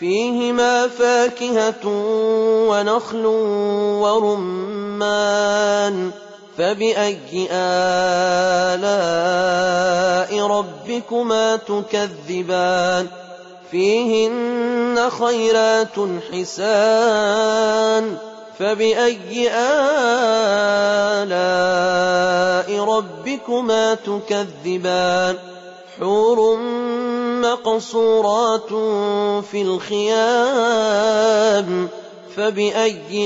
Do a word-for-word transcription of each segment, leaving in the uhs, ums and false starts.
فيهما فاكهة ونخل ورمان فبأي آلاء ربكما تكذبان فيهن خيرات حسان فبأي آلاء ربكما تكذبان حور مقصورات في الخيام فبأي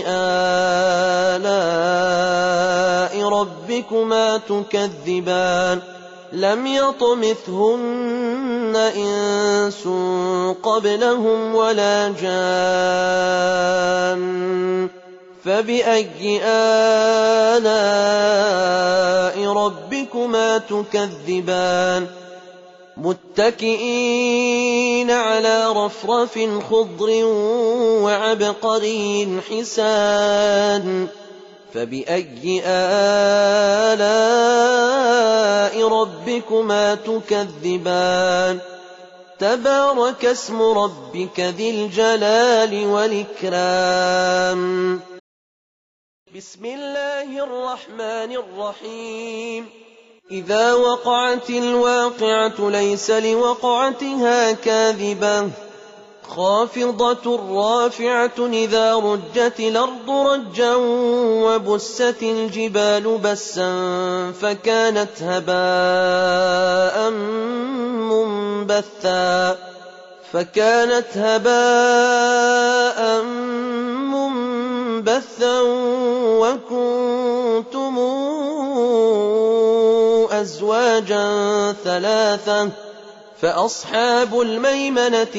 آلاء ربكما تكذبان لم يطمثهن إنس قبلهم ولا جان فبأي آلاء ربكما تكذبان متكئين على رفرف خضر وعبقري حسان فبأي آلاء ربكما تكذبان تبارك اسم ربك ذي الجلال والإكرام بسم الله الرحمن الرحيم إذا وقعت الواقعة ليس لوقعتها كاذبة خافضة رافعة إذا رجت الأرض رجا وبست الجبال بسا فكانت هباء منبثا فكانت هباء منبثا وكنتم أزواجا ثلاثة فأصحاب الميمنة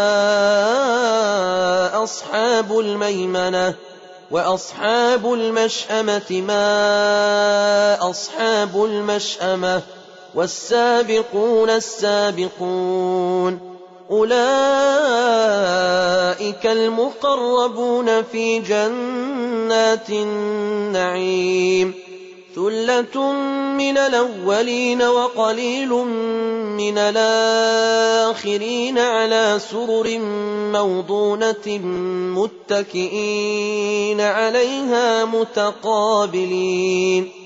ما أصحاب الميمنة وأصحاب المشأمة ما أصحاب المشأمة والسابقون السابقون أولئك المقربون في جنات النعيم ثلة من الأولين وقليل من الآخرين على سرر موضونة متكئين عليها متقابلين